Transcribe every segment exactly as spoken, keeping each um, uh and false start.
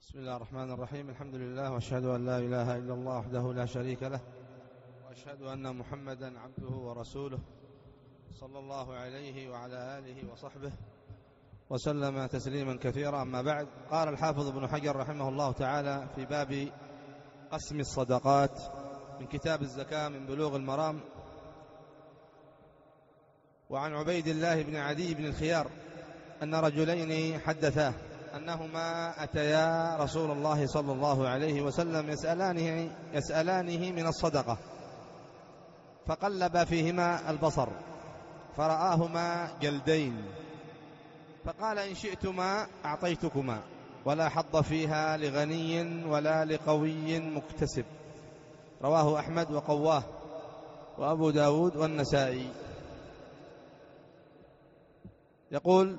بسم الله الرحمن الرحيم. الحمد لله، وأشهد أن لا إله إلا الله وحده لا شريك له، وأشهد أن محمدا عبده ورسوله صلى الله عليه وعلى آله وصحبه وسلم تسليما كثيرا. أما بعد، قال الحافظ ابن حجر رحمه الله تعالى في باب قسم الصدقات من كتاب الزكاة من بلوغ المرام: وعن عبيد الله بن عدي بن الخيار أن رجلين حدثاه أنهما أتيا رسول الله صلى الله عليه وسلم يسألانه, يسألانه من الصدقة، فقلب فيهما البصر فرآهما جلدين، فقال: إن شئتما أعطيتكما، ولا حظ فيها لغني ولا لقوي مكتسب. رواه أحمد وقواه وأبو داود والنسائي. يقول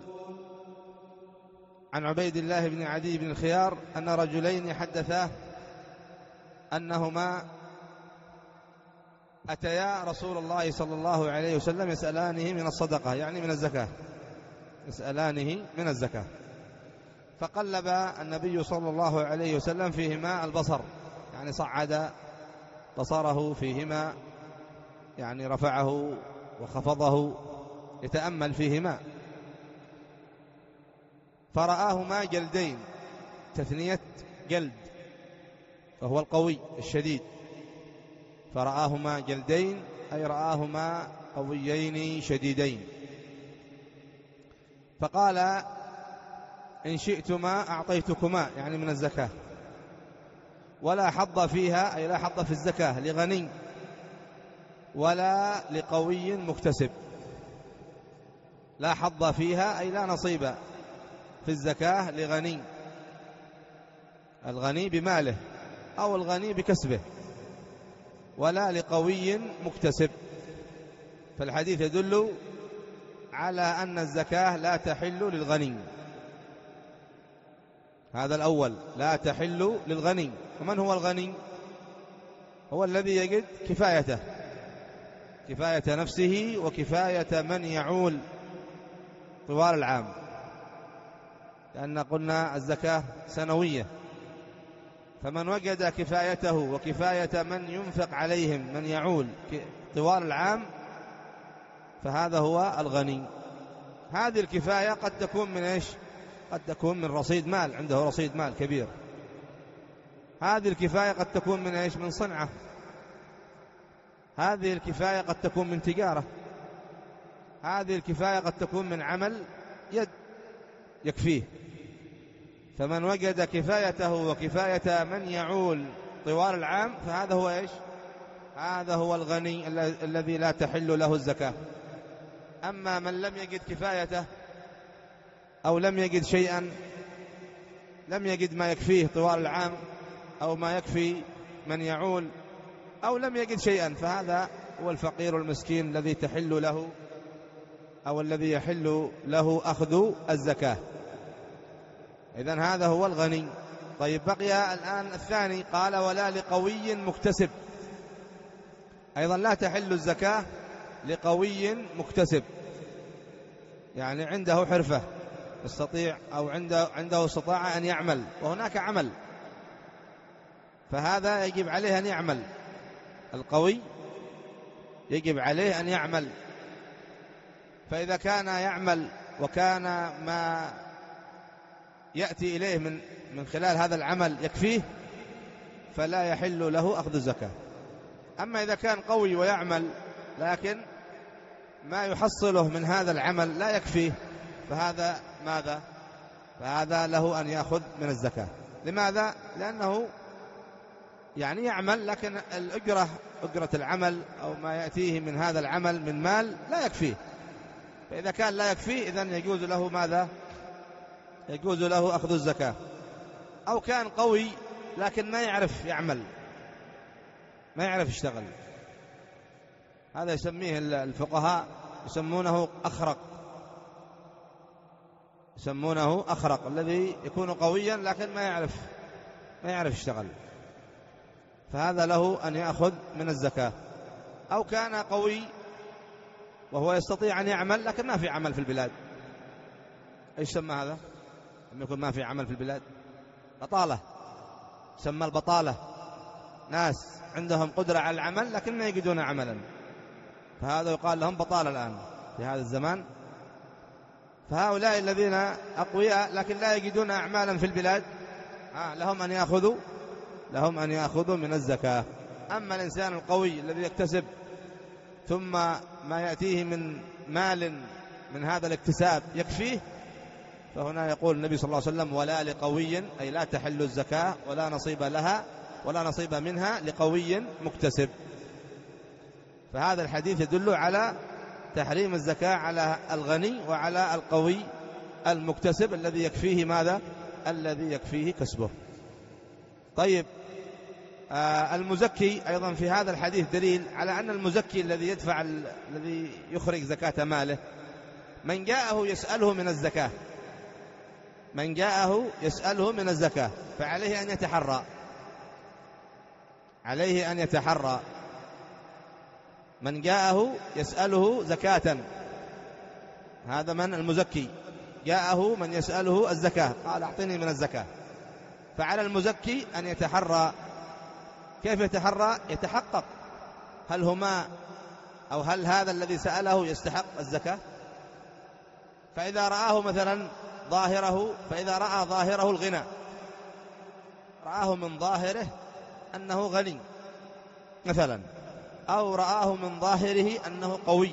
عن عبيد الله بن عدي بن الخيار أن رجلين حدثاه أنهما أتيا رسول الله صلى الله عليه وسلم يسألانه من الصدقة، يعني من الزكاة، يسألانه من الزكاة، فقلب النبي صلى الله عليه وسلم فيهما البصر، يعني صعد بصره فيهما، يعني رفعه وخفضه يتأمل فيهما، فرآهما جلدين، تثنية جلد، فهو القوي الشديد، فرآهما جلدين أي رآهما قويين شديدين، فقال: إن شئتما أعطيتكما، يعني من الزكاة، ولا حظ فيها أي لا حظ في الزكاة لغني ولا لقوي مكتسب. لا حظ فيها أي لا نصيب في الزكاة لغني، الغني بماله أو الغني بكسبه، ولا لقوي مكتسب. فالحديث يدل على أن الزكاة لا تحل للغني، هذا الأول، لا تحل للغني. ومن هو الغني؟ هو الذي يجد كفايته، كفاية نفسه وكفاية من يعول طوال العام، لأن قلنا الزكاة سنوية، فمن وجد كفايته وكفاية من ينفق عليهم، من يعول طوال العام، فهذا هو الغني. هذه الكفاية قد تكون من إيش؟ قد تكون من رصيد مال، عنده رصيد مال كبير. هذه الكفاية قد تكون من إيش؟ من صنعة. هذه الكفاية قد تكون من تجارة. هذه الكفاية قد تكون من عمل يد يكفيه. فمن وجد كفايته وكفاية من يعول طوال العام، فهذا هو إيش؟ هذا هو الغني الذي لا تحل له الزكاة. أما من لم يجد كفايته أو لم يجد شيئا، لم يجد ما يكفيه طوال العام أو ما يكفي من يعول، أو لم يجد شيئا، فهذا هو الفقير المسكين الذي تحل له أو الذي يحل له أخذ الزكاة. إذن هذا هو الغني. طيب، بقي الآن الثاني، قال: ولا لقوي مكتسب. أيضا لا تحل الزكاة لقوي مكتسب، يعني عنده حرفة يستطيع أو عنده عنده استطاعة أن يعمل، وهناك عمل، فهذا يجب عليه أن يعمل. القوي يجب عليه أن يعمل، فإذا كان يعمل وكان ما يأتي إليه من من خلال هذا العمل يكفيه، فلا يحل له أخذ الزكاة. أما إذا كان قوي ويعمل لكن ما يحصله من هذا العمل لا يكفيه، فهذا ماذا؟ فهذا له أن يأخذ من الزكاة. لماذا؟ لأنه يعني يعمل لكن الأجرة، أجرة العمل أو ما يأتيه من هذا العمل من مال لا يكفيه. فإذا كان لا يكفيه، إذن يجوز له ماذا؟ يجوز له أخذ الزكاة. أو كان قوي لكن ما يعرف يعمل، ما يعرف يشتغل، هذا يسميه الفقهاء يسمونه أخرق، يسمونه أخرق، الذي يكون قويا لكن ما يعرف ما يعرف يشتغل، فهذا له أن يأخذ من الزكاة. أو كان قوي وهو يستطيع أن يعمل لكن ما في عمل في البلاد، إيش سمى هذا؟ لما يكون ما في عمل في البلاد، بطالة، سمى البطالة، ناس عندهم قدرة على العمل لكن ما يجدون عملا، فهذا يقال لهم بطالة الآن في هذا الزمان. فهؤلاء الذين أقوياء لكن لا يجدون أعمالا في البلاد آه لهم أن يأخذوا لهم أن يأخذوا من الزكاة. أما الإنسان القوي الذي يكتسب ثم ما يأتيه من مال من هذا الاكتساب يكفيه، فهنا يقول النبي صلى الله عليه وسلم ولا لقوي، أي لا تحل الزكاة ولا نصيب لها ولا نصيب منها لقوي مكتسب. فهذا الحديث يدل على تحريم الزكاة على الغني وعلى القوي المكتسب الذي يكفيه ماذا؟ الذي يكفيه كسبه. طيب، آه المزكي أيضا في هذا الحديث دليل على أن المزكي الذي يدفع الذي يخرج زكاة ماله من جاءه يسأله من الزكاة من جاءه يسأله من الزكاة فعليه أن يتحرى عليه أن يتحرى من جاءه يسأله زكاة، هذا من المزكي، جاءه من يسأله الزكاة قال أعطني من الزكاة، فعلى المزكي أن يتحرى. كيف يتحرى؟ يتحقق هل هما أو هل هذا الذي سأله يستحق الزكاة. فإذا رآه مثلا ظاهره فإذا رأى ظاهره الغنى، رآه من ظاهره أنه غني مثلا، أو رآه من ظاهره أنه قوي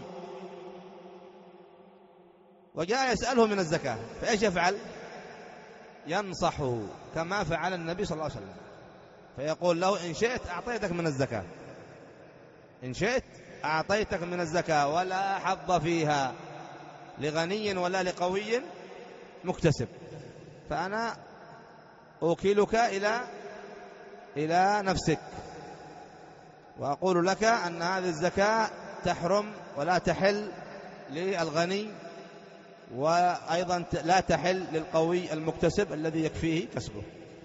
وجاء يسأله من الزكاة، فإيش يفعل؟ ينصحه كما فعل النبي صلى الله عليه وسلم، فيقول له إن شئت أعطيتك من الزكاة إن شئت أعطيتك من الزكاة ولا حظ فيها لغني ولا لقوي مكتسب، فأنا أوكلك إلى إلى نفسك وأقول لك أن هذه الزكاة تحرم ولا تحل للغني، وأيضا لا تحل للقوي المكتسب الذي يكفيه كسبه.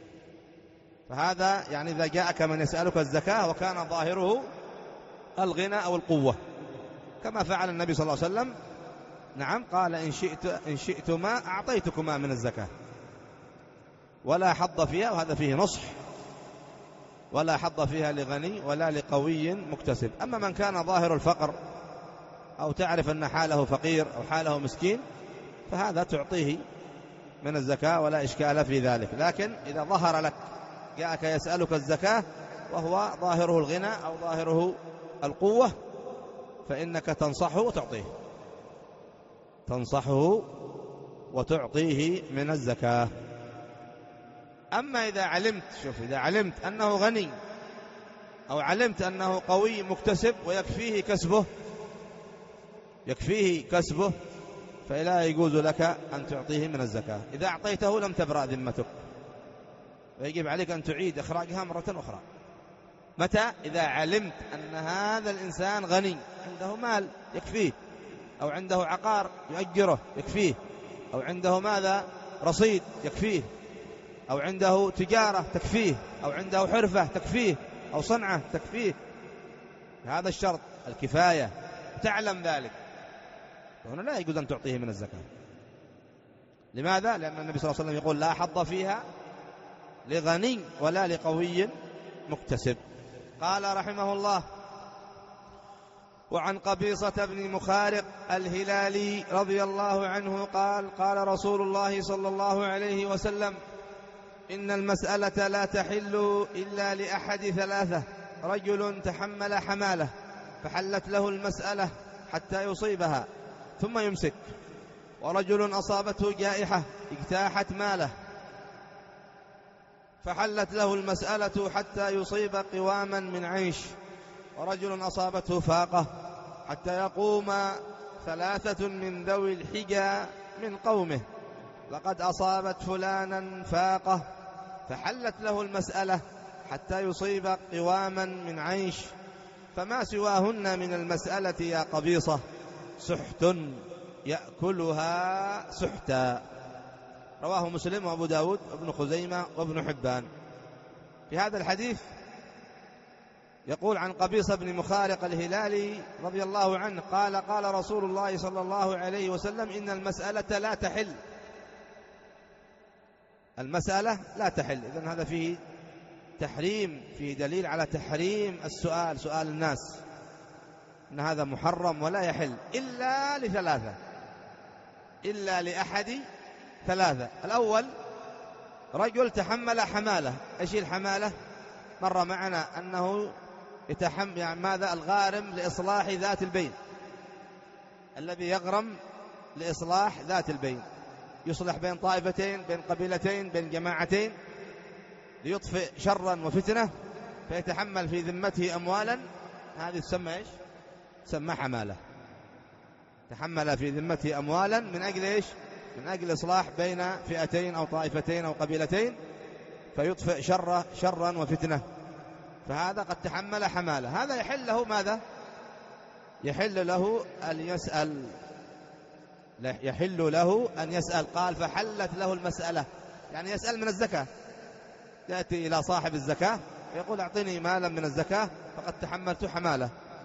فهذا يعني إذا جاءك من يسألك الزكاة وكان ظاهره الغنى أو القوة كما فعل النبي صلى الله عليه وسلم، نعم قال إن شئت إن شئتما أعطيتكما من الزكاة ولا حظ فيها، وهذا فيه نصح، ولا حظ فيها لغني ولا لقوي مكتسب. أما من كان ظاهر الفقر أو تعرف أن حاله فقير أو حاله مسكين فهذا تعطيه من الزكاة ولا إشكال في ذلك. لكن إذا ظهر لك جاءك يسألك الزكاة وهو ظاهره الغنى أو ظاهره القوة فإنك تنصحه وتعطيه تنصحه وتعطيه من الزكاة. أما إذا علمت شوف إذا علمت أنه غني أو علمت أنه قوي مكتسب ويكفيه كسبه يكفيه كسبه فلا يجوز لك أن تعطيه من الزكاة. إذا أعطيته لم تبرأ ذمتك ويجب عليك أن تعيد إخراجها مرة أخرى. متى؟ إذا علمت أن هذا الإنسان غني عنده مال يكفيه، أو عنده عقار يؤجره يكفيه، أو عنده ماذا رصيد يكفيه، أو عنده تجارة تكفيه، أو عنده حرفة تكفيه، أو صنعة تكفيه. هذا الشرط الكفاية، تعلم ذلك، فهنا لا يجوز أن تعطيه من الزكاة. لماذا؟ لأن النبي صلى الله عليه وسلم يقول لا حظ فيها لغني ولا لقوي مكتسب. قال رحمه الله: وعن قبيصة بن مخارق الهلالي رضي الله عنه قال: قال رسول الله صلى الله عليه وسلم: إن المسألة لا تحل إلا لأحد ثلاثة: رجل تحمل حمالة فحلت له المسألة حتى يصيبها ثم يمسك، ورجل أصابته جائحة اجتاحت ماله فحلت له المسألة حتى يصيب قواما من عيش، ورجل أصابته فاقة حتى يقوم ثلاثة من ذوي الحجى من قومه: لقد أصابت فلانا فاقة فحلت له المسألة حتى يصيب قواما من عيش، فما سواهن من المسألة يا قبيصة سحت يأكلها سحتا. رواه مسلم وأبو داود وابن خزيمة وابن حبان. في هذا الحديث يقول عن قبيصة بن مخارق الهلالي رضي الله عنه قال: قال رسول الله صلى الله عليه وسلم: إن المسألة لا تحل المسألة لا تحل. إذن هذا فيه تحريم، فيه دليل على تحريم السؤال، سؤال الناس، أن هذا محرم ولا يحل إلا لثلاثة، إلا لأحد ثلاثة. الأول رجل تحمل حمالة. إيش الحمالة؟ مر معنا أنه يتحمل يعني ماذا؟ الغارم لإصلاح ذات البين، الذي يغرم لإصلاح ذات البين، يصلح بين طائفتين، بين قبيلتين، بين جماعتين، ليطفئ شرا وفتنة، فيتحمل في ذمته أموالا. هذه تسمى إيش؟ تسمى حمالة. تحمل في ذمته أموالا من أجل إيش؟ من أجل إصلاح بين فئتين أو طائفتين أو قبيلتين، فيطفئ شر شرا وفتنة، فهذا قد تحمل حمالة. هذا يحل له ماذا؟ يحل له أن يسأل، يحل له أن يسأل. قال فحلت له المسألة، يعني يسأل من الزكاة، يأتي إلى صاحب الزكاة يقول أعطني مالا من الزكاة فقد تحملت حمالة،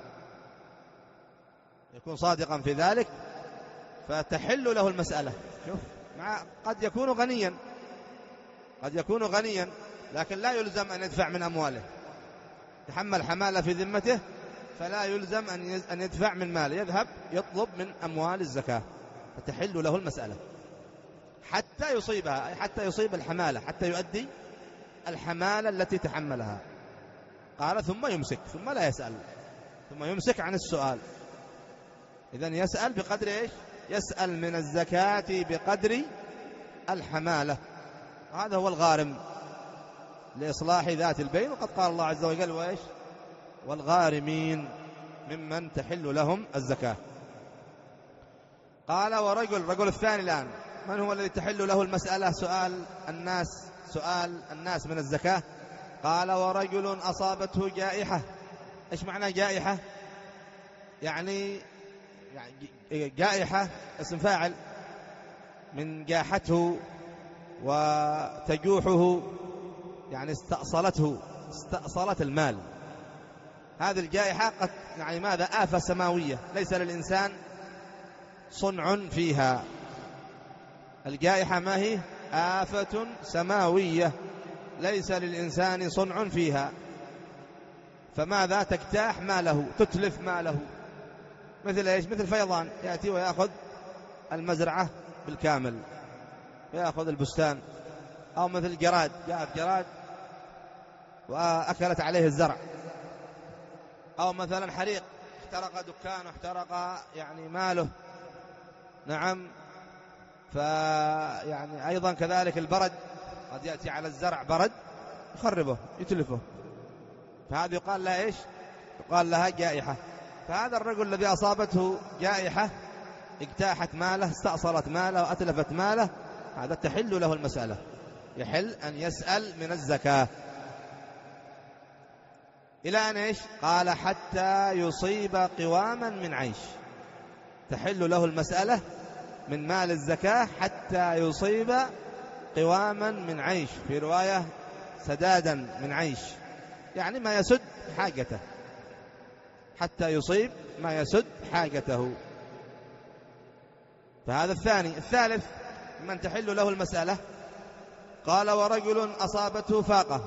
يكون صادقا في ذلك فتحل له المسألة. شوف، مع قد يكون غنيا، قد يكون غنيا لكن لا يلزم أن يدفع من أمواله، تحمل حمالة في ذمته فلا يلزم أن يدفع من ماله، يذهب يطلب من أموال الزكاة، فتحل له المسألة حتى يصيبها، أي حتى يصيب الحمالة، حتى يؤدي الحمالة التي تحملها. قال ثم يمسك، ثم لا يسأل، ثم يمسك عن السؤال. إذن يسأل بقدر إيش؟ يسأل من الزكاة بقدر الحمالة. هذا هو الغارم لإصلاح ذات البين، وقد قال الله عز وجل وإيش؟ والغارمين ممن تحل لهم الزكاة. قال ورجل، رجل الثاني الآن، من هو الذي تحل له المسألة؟ سؤال الناس، سؤال الناس من الزكاة. قال ورجل أصابته جائحة. إيش معنى جائحة؟ يعني يعني جائحة اسم فاعل من جاحته وتجوحه، يعني استأصلته، استأصلت المال. هذه الجائحة قد يعني ماذا؟ آفة سماوية ليس للإنسان صنع فيها. الجائحة ما هي؟ آفة سماوية ليس للإنسان صنع فيها، فماذا؟ تجتاح ماله، تتلف ماله. مثل إيش؟ مثل فيضان يأتي ويأخذ المزرعة بالكامل، يأخذ البستان. أو مثل جراد، جاءت جراد وأكلت عليه الزرع. أو مثلا حريق، احترق دكانه، احترق يعني ماله. نعم. فيعني أيضا كذلك البرد، قد يأتي على الزرع برد يخربه يتلفه، فهذا يقال لها إيش؟ يقال لها جائحة. فهذا الرجل الذي أصابته جائحة اجتاحت ماله، استأصلت ماله وأتلفت ماله، هذا تحل له المسألة، يحل أن يسأل من الزكاة. إلى أن إيش؟ قال حتى يصيب قواما من عيش. تحل له المسألة من مال الزكاة حتى يصيب قواما من عيش، في رواية سدادا من عيش، يعني ما يسد حاجته، حتى يصيب ما يسد حاجته. فهذا الثاني. الثالث من تحل له المسألة، قال ورجل أصابته فاقة.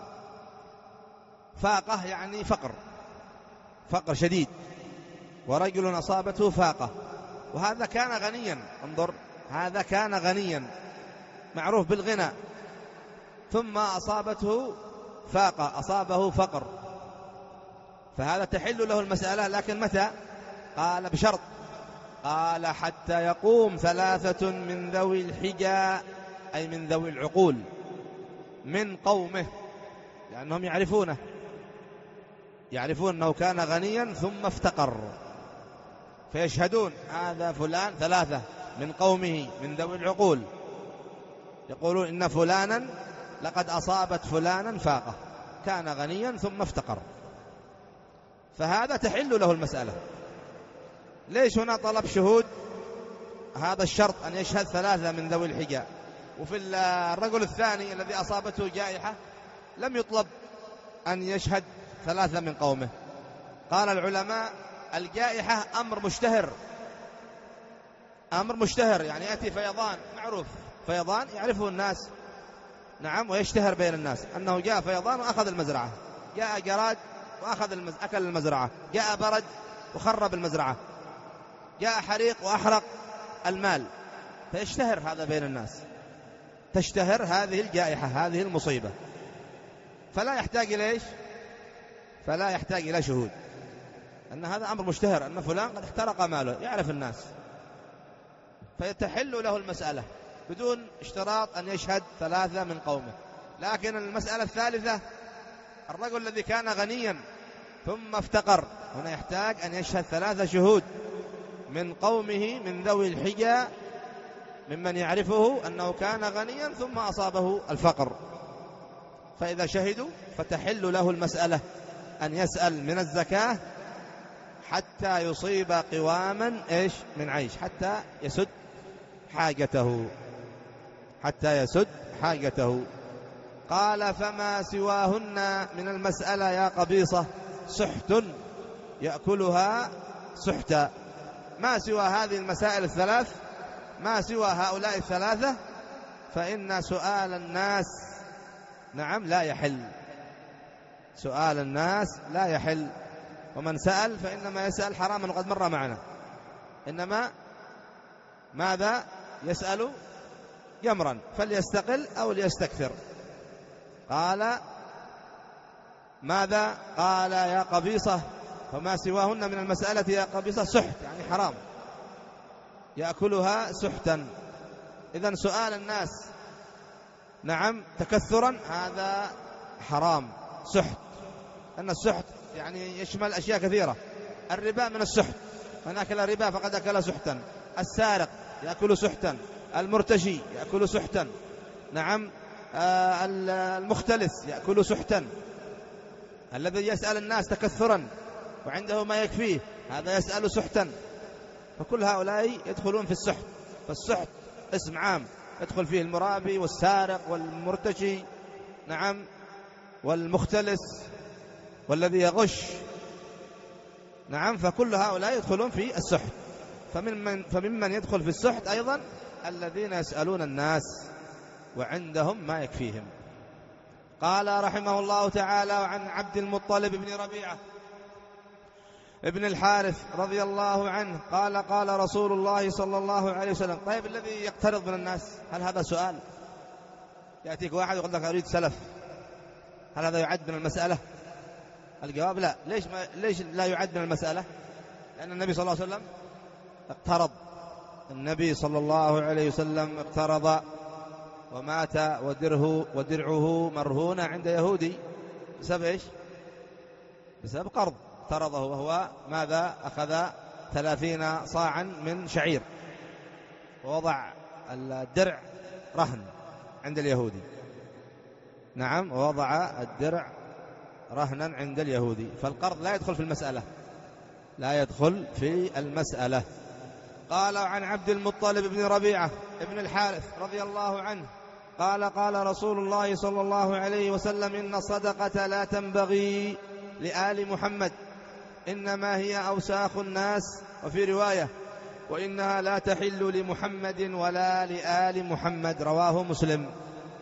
فاقة يعني فقر، فقر شديد. ورجل أصابته فاقة، وهذا كان غنيا، انظر، هذا كان غنيا معروف بالغنى، ثم أصابته فاقة، أصابه فقر، فهذا تحل له المسألة. لكن متى؟ قال بشرط، قال حتى يقوم ثلاثة من ذوي الحجى، أي من ذوي العقول من قومه، لأنهم يعرفونه، يعرفون أنه كان غنيا ثم افتقر، فيشهدون هذا فلان، ثلاثة من قومه من ذوي العقول يقولون إن فلانا لقد أصابت فلانا فاقة، كان غنيا ثم افتقر، فهذا تحل له المسألة. ليش هنا طلب شهود؟ هذا الشرط أن يشهد ثلاثة من ذوي الحجى. وفي الرجل الثاني الذي أصابته جائحة لم يطلب أن يشهد ثلاثة من قومه. قال العلماء الجائحة أمر مشتهر، أمر مشتهر، يعني يأتي فيضان معروف، فيضان يعرفه الناس، نعم ويشتهر بين الناس أنه جاء فيضان وأخذ المزرعة، جاء جراد وأخذ المز... أكل المزرعة، جاء برد وخرب المزرعة، جاء حريق وأحرق المال، فيشتهر هذا بين الناس، تشتهر هذه الجائحة، هذه المصيبة، فلا يحتاج إلى إيش؟ فلا يحتاج إلى شهود، أن هذا أمر مشتهر، أن فلان قد احترق ماله، يعرف الناس، فيتحل له المسألة بدون اشتراط أن يشهد ثلاثة من قومه. لكن المسألة الثالثة، الرجل الذي كان غنيا ثم افتقر، هنا يحتاج أن يشهد ثلاثة شهود من قومه من ذوي الحجى ممن يعرفه أنه كان غنيا ثم أصابه الفقر، فإذا شهدوا فتحل له المسألة أن يسأل من الزكاة حتى يصيب قواما إيش من عيش، حتى يسد حاجته، حتى يسد حاجته. قال فما سواهن من المسألة يا قبيصة سحت يأكلها سحتا، ما سوى هذه المسائل الثلاث، ما سوى هؤلاء الثلاثة، فإن سؤال الناس نعم لا يحل، سؤال الناس لا يحل، ومن سأل فإنما يسأل حراما وقد مر معنا، إنما ماذا يسأل جمرا فليستقل أو ليستكثر. قال ماذا؟ قال يا قبيصة فما سواهن من المسألة يا قبيصة سحت، يعني حرام، يأكلها سحتا. إذن سؤال الناس نعم تكثرا هذا حرام سحت، أن السحت يعني يشمل أشياء كثيرة، الربا من السحت، من أكل ربا فقد أكل سحتا، السارق يأكل سحتا، المرتشي يأكل سحتا، نعم آه المختلس يأكل سحتا، الذي يسأل الناس تكثرا وعنده ما يكفيه هذا يسأل سحتا، فكل هؤلاء يدخلون في السحت. فالسحت اسم عام يدخل فيه المرابي والسارق والمرتشي نعم والمختلس والذي يغش نعم، فكل هؤلاء يدخلون في السحت. فمن فممن يدخل في السحت أيضا الذين يسألون الناس وعندهم ما يكفيهم. قال رحمه الله تعالى عن عبد المطلب بن ربيعة ابن الحارث رضي الله عنه قال قال رسول الله صلى الله عليه وسلم. طيب الذي يقترض من الناس هل هذا سؤال؟ يأتيك واحد يقول لك أريد سلف، هل هذا يعد من المسألة؟ الجواب لا. ليش ما ليش لا يعد من المسألة؟ لأن النبي صلى الله عليه وسلم اقترض، النبي صلى الله عليه وسلم اقترض ومات ودره ودرعه مرهونة عند يهودي بسبب ايش؟ بسبب قرض اقترضه، وهو ماذا؟ أخذ ثلاثين صاعا من شعير ووضع الدرع رهن عند اليهودي، نعم ووضع الدرع رهنا عند اليهودي، فالقرض لا يدخل في المسألة، لا يدخل في المسألة. قال عن عبد المطلب بن ربيعة ابن الحارث رضي الله عنه قال قال رسول الله صلى الله عليه وسلم إن الصدقة لا تنبغي لآل محمد، إنما هي أوساخ الناس، وفي رواية وإنها لا تحل لمحمد ولا لآل محمد، رواه مسلم.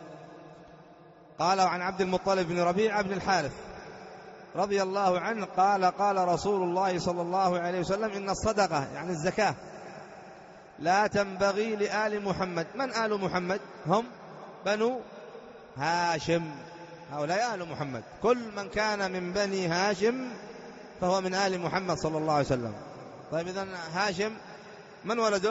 قال عن عبد المطلب بن ربيعة بن الحارث رضي الله عنه قال قال رسول الله صلى الله عليه وسلم إن الصدقة يعني الزكاة لا تنبغي لآل محمد. من آل محمد؟ هم بنو هاشم، هؤلاء آل محمد، كل من كان من بني هاشم فهو من آل محمد صلى الله عليه وسلم. طيب إذن هاشم من ولده؟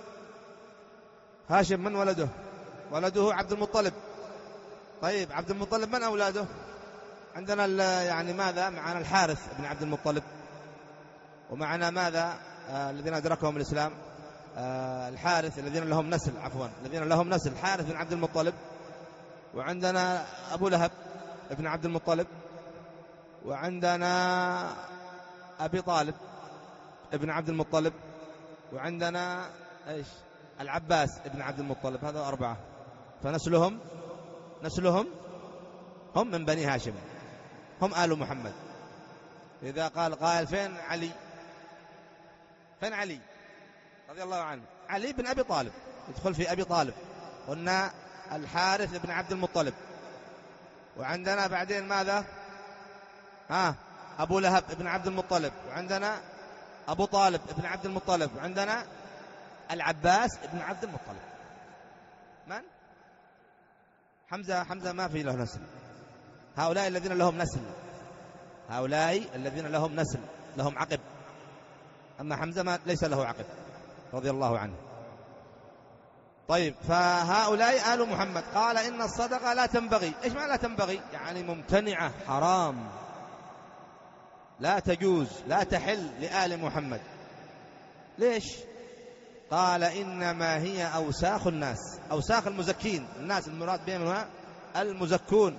هاشم من ولده؟ ولده عبد المطلب. طيب عبد المطلب من أولاده؟ عندنا يعني ماذا؟ معنا الحارث بن عبد المطلب، ومعنا ماذا؟ آه الذين أدركهم الإسلام آه الحارث الذين لهم نسل، عفوا الذين لهم نسل حارث بن عبد المطلب، وعندنا أبو لهب ابن عبد المطلب، وعندنا أبي طالب ابن عبد المطلب، وعندنا إيش؟ العباس ابن عبد المطلب، هذا أربعة، فنسلهم نسلهم هم من بني هاشم، هم آل محمد. إذا قال قائل فين علي؟ فين علي رضي الله عنه؟ علي بن أبي طالب يدخل في أبي طالب، قلنا الحارث بن عبد المطلب، وعندنا بعدين ماذا؟ ها أبو لهب بن عبد المطلب، وعندنا أبو طالب بن عبد المطلب، وعندنا العباس بن عبد المطلب. من؟ حمزة. حمزة ما في له نسل. هؤلاء الذين لهم نسل، هؤلاء الذين لهم نسل لهم عقب، أما حمزة ما ليس له عقب رضي الله عنه. طيب، فهؤلاء آل محمد. قال إن الصدقة لا تنبغي. إيش معنى لا تنبغي؟ يعني ممتنعة، حرام، لا تجوز، لا تحل لآل محمد. ليش؟ قال إنما هي أوساخ الناس، أوساخ المزكين، الناس المراد بهم المزكون،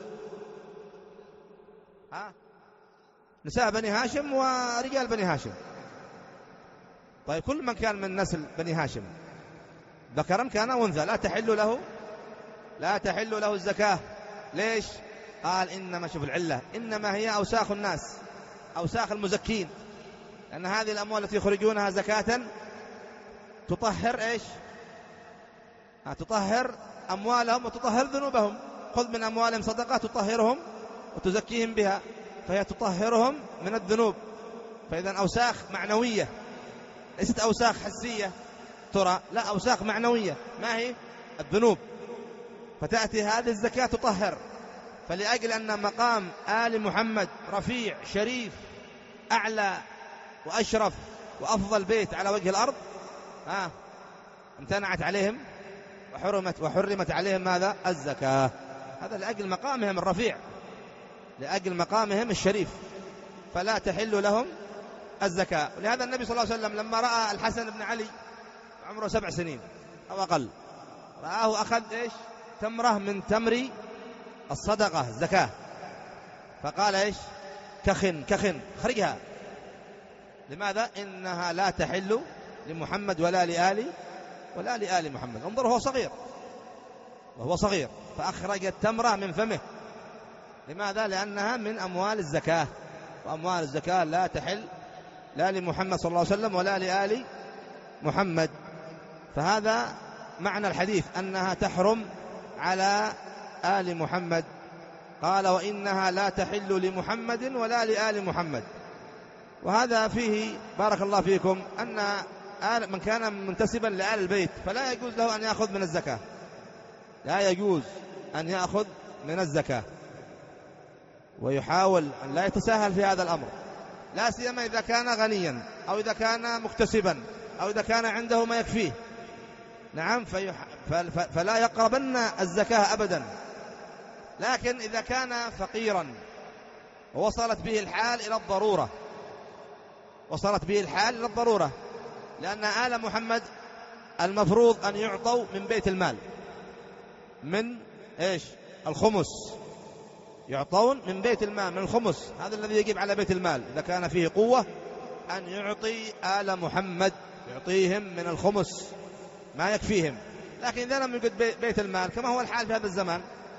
ها نساء بني هاشم ورجال بني هاشم. طيب، كل من كان من نسل بني هاشم ذكرا كان أنثى لا تحل له لا تحل له الزكاة. ليش؟ قال إنما، شوف العلة، إنما هي أوساخ الناس، أوساخ المزكين، لأن هذه الأموال التي يخرجونها زكاة تطهر إيش؟ تطهر أموالهم وتطهر ذنوبهم. خذ من أموالهم صدقة تطهرهم وتزكيهم بها، فهي تطهرهم من الذنوب. فإذا أوساخ معنوية، ليست أوساخ حسية ترى، لا، أوساخ معنوية. ما هي؟ الذنوب. فتأتي هذه الزكاة تطهر. فلأجل أن مقام آل محمد رفيع شريف أعلى وأشرف وأفضل بيت على وجه الأرض، ها امتنعت عليهم وحرمت وحرمت عليهم ماذا؟ الزكاة. هذا لأجل مقامهم الرفيع، لأجل مقامهم الشريف، فلا تحل لهم الزكاة. ولهذا النبي صلى الله عليه وسلم لما رأى الحسن بن علي عمره سبع سنين أو أقل، رآه أخذ إيش؟ تمرة من تمر الصدقة الزكاة، فقال إيش؟ كخن كخن خرجها. لماذا؟ إنها لا تحل لمحمد ولا لآل ولا لآل محمد. انظر، هو صغير وهو صغير فأخرج التمرة من فمه. لماذا؟ لأنها من أموال الزكاة، وأموال الزكاة لا تحل لا لمحمد صلى الله عليه وسلم ولا لآل محمد. فهذا معنى الحديث، أنها تحرم على آل محمد. قال وإنها لا تحل لمحمد ولا لآل محمد. وهذا فيه بارك الله فيكم أن آل من كان منتسبا لآل البيت فلا يجوز له أن يأخذ من الزكاة، لا يجوز أن يأخذ من الزكاة، ويحاول أن لا يتساهل في هذا الأمر، لا سيما إذا كان غنيا أو إذا كان مكتسبا أو إذا كان عنده ما يكفيه. نعم، فيح... فلا يقربن الزكاة أبدا. لكن إذا كان فقيرا ووصلت به الحال إلى الضرورة، وصلت به الحال إلى الضرورة، لأن آل محمد المفروض أن يعطوا من بيت المال، من إيش؟ الخمس، يعطون من بيت المال، من الخمس، هذا الذي يجب على بيت المال إذا كان فيه قوة أن يعطي آل محمد، يعطيهم من الخمس ما يكفيهم. لكن إذا لم يوجد بيت المال كما هو الحال في هذا الزمان،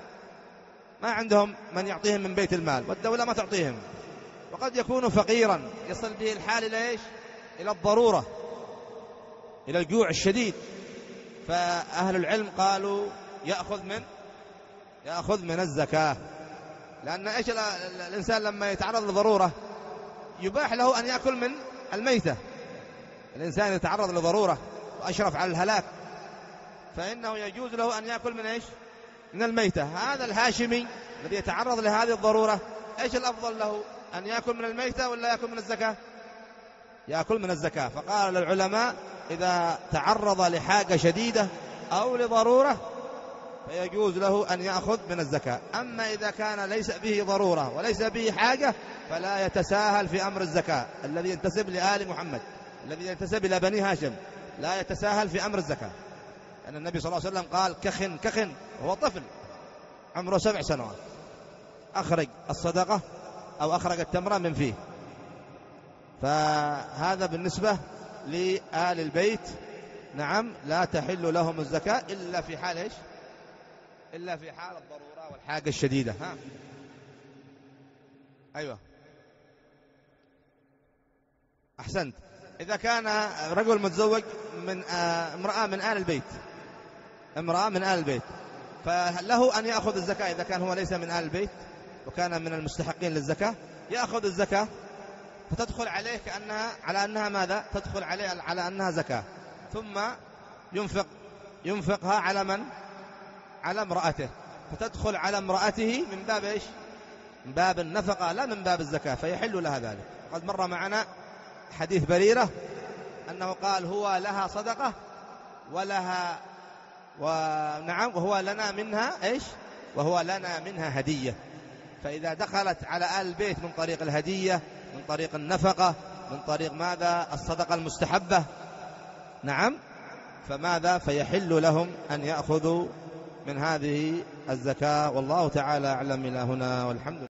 ما عندهم من يعطيهم من بيت المال والدولة ما تعطيهم، وقد يكون فقيرا يصل به الحال إلى إيش؟ إلى الضرورة، إلى الجوع الشديد. فأهل العلم قالوا يأخذ من يأخذ من الزكاة، لأن إيش الإنسان لما يتعرض لضرورة يباح له أن يأكل من الميتة. الإنسان يتعرض لضرورة وأشرف على الهلاك فإنه يجوز له أن يأكل من إيش؟ من الميتة. هذا الهاشمي الذي يتعرض لهذه الضرورة إيش الأفضل له؟ أن يأكل من الميتة ولا يأكل من الزكاة؟ يأكل من الزكاة. فقال العلماء إذا تعرض لحاجة شديدة أو لضرورة فيجوز له أن يأخذ من الزكاة. أما إذا كان ليس به ضرورة وليس به حاجة فلا يتساهل في أمر الزكاة. الذي ينتسب لآل محمد، الذي ينتسب إلى بني هاشم، لا يتساهل في أمر الزكاة، لأن النبي صلى الله عليه وسلم قال كخن كخن، وهو طفل عمره سبع سنوات أخرج الصدقة أو أخرج التمرة من فيه. فهذا بالنسبة لآل البيت. نعم، لا تحل لهم الزكاة إلا في حال إيش؟ إلا في حال الضرورة والحاجة الشديدة. ها؟ أيوة، أحسنت. إذا كان رجل متزوج من آه امرأة من آل البيت، امرأة من آل البيت، فله أن يأخذ الزكاة إذا كان هو ليس من آل البيت وكان من المستحقين للزكاة، يأخذ الزكاة فتدخل عليه كأنها على أنها ماذا؟ تدخل عليه على أنها زكاة، ثم ينفق ينفقها على من؟ على امرأته، فتدخل على امرأته من باب إيش؟ من باب النفقة لا من باب الزكاة، فيحل لها ذلك. قد مر معنا حديث بريرة أنه قال هو لها صدقة ولها ونعم وهو لنا منها إيش؟ وهو لنا منها هدية. فإذا دخلت على آل البيت من طريق الهدية، من طريق النفقة، من طريق ماذا؟ الصدقة المستحبة، نعم، فماذا؟ فيحل لهم أن يأخذوا من هذه الزكاة. والله تعالى أعلم. إلى هنا والحمد لله.